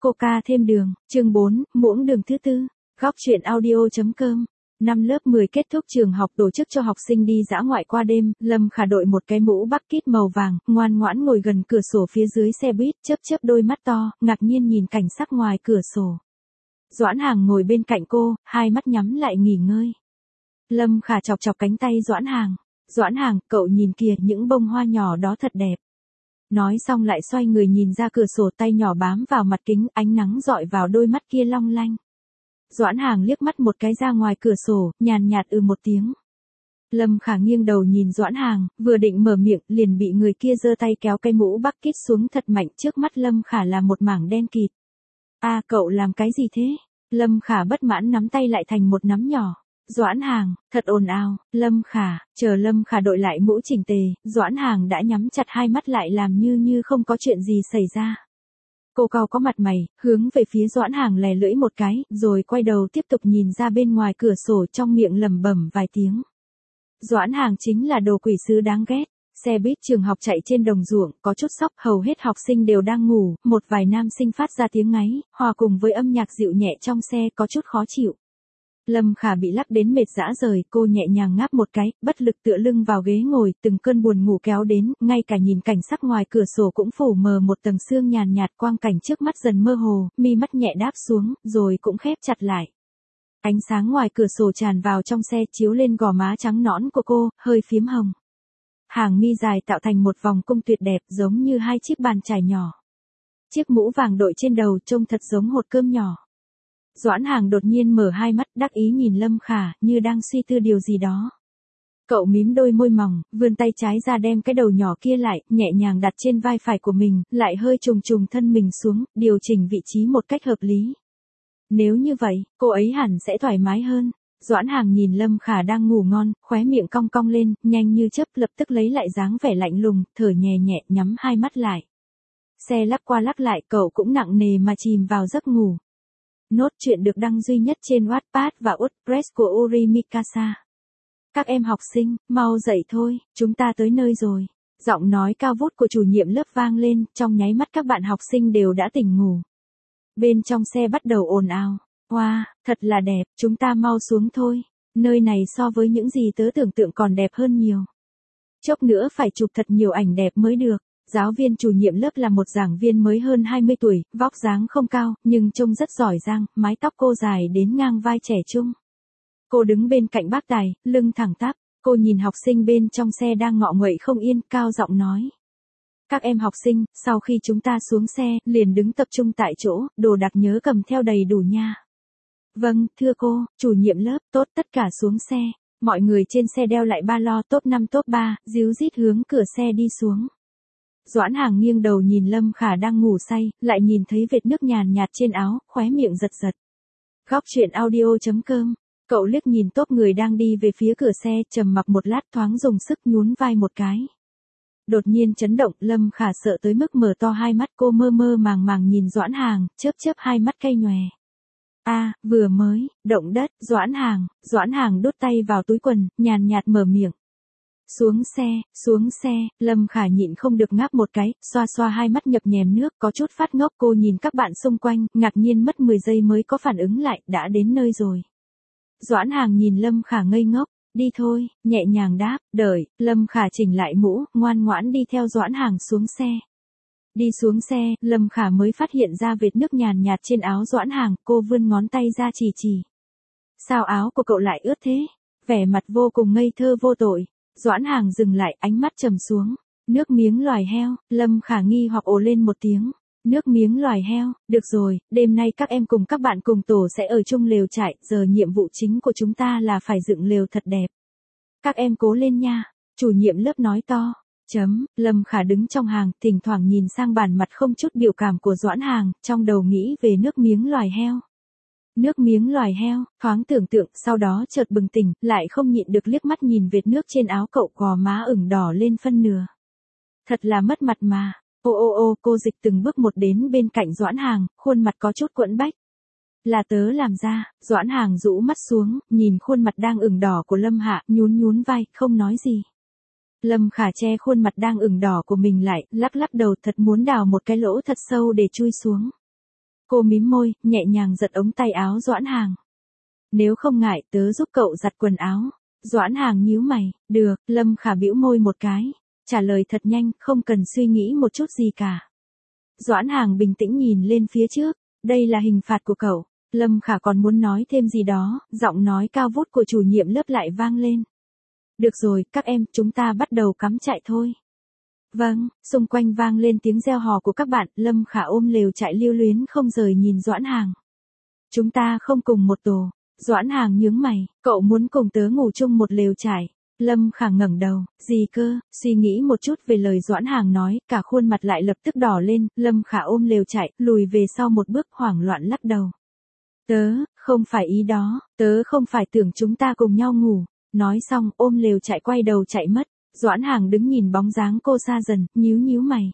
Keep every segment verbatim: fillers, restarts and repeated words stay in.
Coca thêm đường, chương bốn, muỗng đường thứ tư. Góc truyện audio.com. Năm lớp mười kết thúc trường học tổ chức cho học sinh đi dã ngoại qua đêm, Lâm Khả đội một cái mũ bucket màu vàng, ngoan ngoãn ngồi gần cửa sổ phía dưới xe buýt, chớp chớp đôi mắt to, ngạc nhiên nhìn cảnh sắc ngoài cửa sổ. Doãn Hàng ngồi bên cạnh cô, hai mắt nhắm lại nghỉ ngơi. Lâm Khả chọc chọc cánh tay Doãn Hàng. Doãn Hàng, cậu nhìn kìa, những bông hoa nhỏ đó thật đẹp. Nói xong lại xoay người nhìn ra cửa sổ, tay nhỏ bám vào mặt kính, ánh nắng dọi vào đôi mắt kia long lanh. Doãn Hàng liếc mắt một cái ra ngoài cửa sổ, nhàn nhạt ừ một tiếng. Lâm Khả nghiêng đầu nhìn Doãn Hàng, vừa định mở miệng, liền bị người kia giơ tay kéo cái mũ bucket xuống thật mạnh, trước mắt Lâm Khả là một mảng đen kịt. A à, cậu làm cái gì thế? Lâm Khả bất mãn nắm tay lại thành một nắm nhỏ. Doãn Hàng, thật ồn ào. Lâm Khả, chờ Lâm Khả đội lại mũ chỉnh tề, Doãn Hàng đã nhắm chặt hai mắt lại làm như như không có chuyện gì xảy ra. Cô cau có mặt mày, hướng về phía Doãn Hàng lè lưỡi một cái, rồi quay đầu tiếp tục nhìn ra bên ngoài cửa sổ, trong miệng lẩm bẩm vài tiếng. Doãn Hàng chính là đồ quỷ sứ đáng ghét. Xe buýt trường học chạy trên đồng ruộng, có chút sóc, hầu hết học sinh đều đang ngủ, một vài nam sinh phát ra tiếng ngáy, hòa cùng với âm nhạc dịu nhẹ trong xe, có chút khó chịu. Lâm Khả bị lắc đến mệt rã rời, cô nhẹ nhàng ngáp một cái, bất lực tựa lưng vào ghế ngồi, từng cơn buồn ngủ kéo đến, ngay cả nhìn cảnh sắc ngoài cửa sổ cũng phủ mờ một tầng sương nhàn nhạt, quang cảnh trước mắt dần mơ hồ, mi mắt nhẹ đáp xuống, rồi cũng khép chặt lại. Ánh sáng ngoài cửa sổ tràn vào trong xe, chiếu lên gò má trắng nõn của cô, hơi phím hồng. Hàng mi dài tạo thành một vòng cung tuyệt đẹp, giống như hai chiếc bàn chải nhỏ. Chiếc mũ vàng đội trên đầu trông thật giống hột cơm nhỏ. Doãn Hàng đột nhiên mở hai mắt, đắc ý nhìn Lâm Khả, như đang suy tư điều gì đó. Cậu mím đôi môi mỏng, vươn tay trái ra đem cái đầu nhỏ kia lại, nhẹ nhàng đặt trên vai phải của mình, lại hơi trùng trùng thân mình xuống, điều chỉnh vị trí một cách hợp lý. Nếu như vậy, cô ấy hẳn sẽ thoải mái hơn. Doãn Hàng nhìn Lâm Khả đang ngủ ngon, khóe miệng cong cong lên, nhanh như chớp, lập tức lấy lại dáng vẻ lạnh lùng, thở nhẹ nhẹ, nhắm hai mắt lại. Xe lắc qua lắc lại, cậu cũng nặng nề mà chìm vào giấc ngủ. Nốt truyện được đăng duy nhất trên Wattpad và WordPress của Uri Mikasa. Các em học sinh, mau dậy thôi, chúng ta tới nơi rồi. Giọng nói cao vút của chủ nhiệm lớp vang lên, trong nháy mắt các bạn học sinh đều đã tỉnh ngủ. Bên trong xe bắt đầu ồn ào. Wow, thật là đẹp, chúng ta mau xuống thôi. Nơi này so với những gì tớ tưởng tượng còn đẹp hơn nhiều. Chốc nữa phải chụp thật nhiều ảnh đẹp mới được. Giáo viên chủ nhiệm lớp là một giảng viên mới hơn hai mươi tuổi, vóc dáng không cao, nhưng trông rất giỏi giang, mái tóc cô dài đến ngang vai trẻ trung. Cô đứng bên cạnh bác tài, lưng thẳng tắp, cô nhìn học sinh bên trong xe đang ngọ nguậy không yên, cao giọng nói. Các em học sinh, sau khi chúng ta xuống xe, liền đứng tập trung tại chỗ, đồ đạc nhớ cầm theo đầy đủ nha. Vâng, thưa cô, chủ nhiệm lớp, tốt, tất cả xuống xe. Mọi người trên xe đeo lại ba lo, top năm top ba, díu dít hướng cửa xe đi xuống. Doãn Hàng nghiêng đầu nhìn Lâm Khả đang ngủ say, lại nhìn thấy vệt nước nhàn nhạt trên áo, khóe miệng giật giật. Góc truyện audio.com. Cậu liếc nhìn tốp người đang đi về phía cửa xe, trầm mặc một lát, thoáng dùng sức nhún vai một cái. Đột nhiên chấn động, Lâm Khả sợ tới mức mở to hai mắt, cô mơ mơ màng màng nhìn Doãn Hàng, chớp chớp hai mắt cay nhòe. A, à, vừa mới, động đất, Doãn Hàng, Doãn Hàng đút tay vào túi quần, nhàn nhạt mở miệng. Xuống xe, xuống xe, Lâm Khả nhịn không được ngáp một cái, xoa xoa hai mắt nhập nhèm nước, có chút phát ngốc, cô nhìn các bạn xung quanh, ngạc nhiên mất mười giây mới có phản ứng lại, đã đến nơi rồi. Doãn Hàng nhìn Lâm Khả ngây ngốc, đi thôi, nhẹ nhàng đáp, đợi, Lâm Khả chỉnh lại mũ, ngoan ngoãn đi theo Doãn Hàng xuống xe. Đi xuống xe, Lâm Khả mới phát hiện ra vệt nước nhàn nhạt trên áo Doãn Hàng, cô vươn ngón tay ra chỉ chỉ. Sao áo của cậu lại ướt thế? Vẻ mặt vô cùng ngây thơ vô tội. Doãn Hàng dừng lại, ánh mắt trầm xuống. Nước miếng loài heo, Lâm Khả nghi hoặc ồ lên một tiếng. Nước miếng loài heo, được rồi, đêm nay các em cùng các bạn cùng tổ sẽ ở chung lều trại, giờ nhiệm vụ chính của chúng ta là phải dựng lều thật đẹp. Các em cố lên nha, chủ nhiệm lớp nói to. Chấm, Lâm Khả đứng trong hàng, thỉnh thoảng nhìn sang bản mặt không chút biểu cảm của Doãn Hàng, trong đầu nghĩ về nước miếng loài heo. Nước miếng loài heo, thoáng tưởng tượng, sau đó chợt bừng tỉnh, lại không nhịn được liếc mắt nhìn vệt nước trên áo cậu, gò má ửng đỏ lên phân nửa. Thật là mất mặt mà. Ô ô ô, cô dịch từng bước một đến bên cạnh Doãn Hàng, khuôn mặt có chút quẫn bách. Là tớ làm ra. Doãn Hàng rũ mắt xuống, nhìn khuôn mặt đang ửng đỏ của Lâm Hạ, nhún nhún vai, không nói gì. Lâm Khả che khuôn mặt đang ửng đỏ của mình lại, lắc lắc đầu, thật muốn đào một cái lỗ thật sâu để chui xuống. Cô mím môi, nhẹ nhàng giật ống tay áo Doãn Hàng. Nếu không ngại, tớ giúp cậu giặt quần áo. Doãn Hàng nhíu mày, được, Lâm Khả bĩu môi một cái. Trả lời thật nhanh, không cần suy nghĩ một chút gì cả. Doãn Hàng bình tĩnh nhìn lên phía trước, đây là hình phạt của cậu. Lâm Khả còn muốn nói thêm gì đó, giọng nói cao vút của chủ nhiệm lớp lại vang lên. Được rồi, các em, chúng ta bắt đầu cắm trại thôi. Vâng, xung quanh vang lên tiếng reo hò của các bạn, Lâm Khả ôm lều trại lưu luyến không rời nhìn Doãn Hàng. Chúng ta không cùng một tổ. Doãn Hàng nhướng mày, cậu muốn cùng tớ ngủ chung một lều trại. Lâm Khả ngẩng đầu, gì cơ, suy nghĩ một chút về lời Doãn Hàng nói, cả khuôn mặt lại lập tức đỏ lên, Lâm Khả ôm lều trại, lùi về sau một bước hoảng loạn lắc đầu. Tớ, không phải ý đó, tớ không phải tưởng chúng ta cùng nhau ngủ. Nói xong, ôm lều trại quay đầu chạy mất. Doãn Hàng đứng nhìn bóng dáng cô xa dần, nhíu nhíu mày.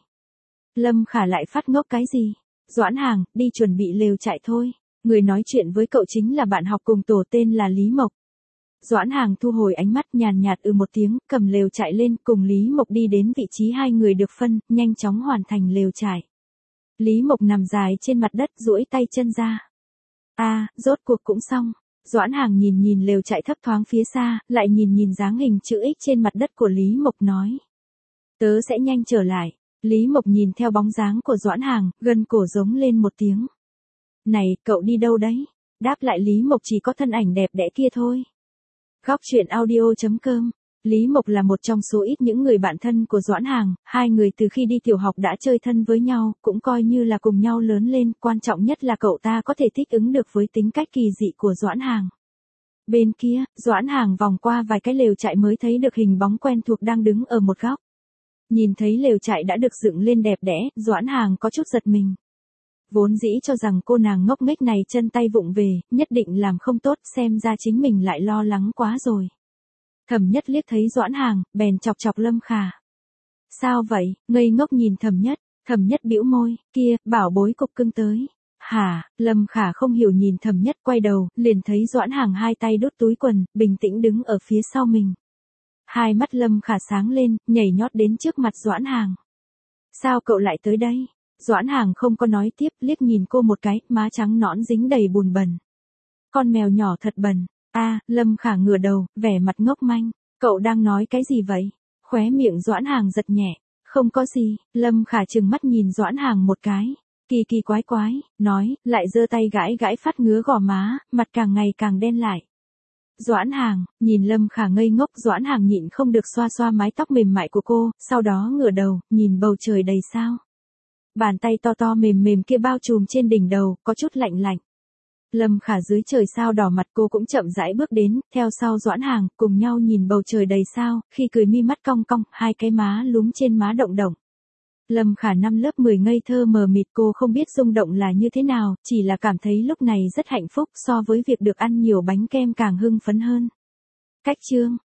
Lâm Khả lại phát ngốc cái gì? Doãn Hàng, đi chuẩn bị lều trại thôi. Người nói chuyện với cậu chính là bạn học cùng tổ tên là Lý Mộc. Doãn Hàng thu hồi ánh mắt nhàn nhạt ừ một tiếng, cầm lều trại lên, cùng Lý Mộc đi đến vị trí hai người được phân, nhanh chóng hoàn thành lều trại. Lý Mộc nằm dài trên mặt đất, duỗi tay chân ra. A, à, rốt cuộc cũng xong. Doãn Hàng nhìn nhìn lều trại thấp thoáng phía xa, lại nhìn nhìn dáng hình chữ X trên mặt đất của Lý Mộc nói. Tớ sẽ nhanh trở lại. Lý Mộc nhìn theo bóng dáng của Doãn Hàng, gân cổ giống lên một tiếng. Này, cậu đi đâu đấy? Đáp lại Lý Mộc chỉ có thân ảnh đẹp đẽ kia thôi. Góc truyện audio chấm com. Lý Mộc là một trong số ít những người bạn thân của Doãn Hàng, hai người từ khi đi tiểu học đã chơi thân với nhau, cũng coi như là cùng nhau lớn lên, quan trọng nhất là cậu ta có thể thích ứng được với tính cách kỳ dị của Doãn Hàng. Bên kia, Doãn Hàng vòng qua vài cái lều trại mới thấy được hình bóng quen thuộc đang đứng ở một góc. Nhìn thấy lều trại đã được dựng lên đẹp đẽ, Doãn Hàng có chút giật mình. Vốn dĩ cho rằng cô nàng ngốc nghếch này chân tay vụng về, nhất định làm không tốt, xem ra chính mình lại lo lắng quá rồi. Thẩm Nhất liếc thấy Doãn Hàng, bèn chọc chọc Lâm Khả. Sao vậy, ngây ngốc nhìn Thẩm Nhất, Thẩm Nhất bĩu môi, kia, bảo bối cục cưng tới. Hả, Lâm Khả không hiểu nhìn Thẩm Nhất quay đầu, liền thấy Doãn Hàng hai tay đút túi quần, bình tĩnh đứng ở phía sau mình. Hai mắt Lâm Khả sáng lên, nhảy nhót đến trước mặt Doãn Hàng. Sao cậu lại tới đây? Doãn Hàng không có nói tiếp, liếc nhìn cô một cái, má trắng nõn dính đầy bùn bẩn. Con mèo nhỏ thật bẩn. A, à, Lâm Khả ngửa đầu, vẻ mặt ngốc manh. Cậu đang nói cái gì vậy? Khóe miệng Doãn Hàng giật nhẹ. Không có gì. Lâm Khả trừng mắt nhìn Doãn Hàng một cái. Kỳ kỳ quái quái, nói, lại giơ tay gãi gãi phát ngứa gò má, mặt càng ngày càng đen lại. Doãn Hàng, nhìn Lâm Khả ngây ngốc, Doãn Hàng nhịn không được xoa xoa mái tóc mềm mại của cô, sau đó ngửa đầu, nhìn bầu trời đầy sao. Bàn tay to to mềm mềm kia bao trùm trên đỉnh đầu, có chút lạnh lạnh. Lâm Khả dưới trời sao đỏ mặt, cô cũng chậm rãi bước đến, theo sau Doãn Hàng, cùng nhau nhìn bầu trời đầy sao, khi cười mi mắt cong cong, hai cái má lúm trên má động động. Lâm Khả năm lớp mười ngây thơ mờ mịt, cô không biết rung động là như thế nào, chỉ là cảm thấy lúc này rất hạnh phúc, so với việc được ăn nhiều bánh kem càng hưng phấn hơn. Cách chương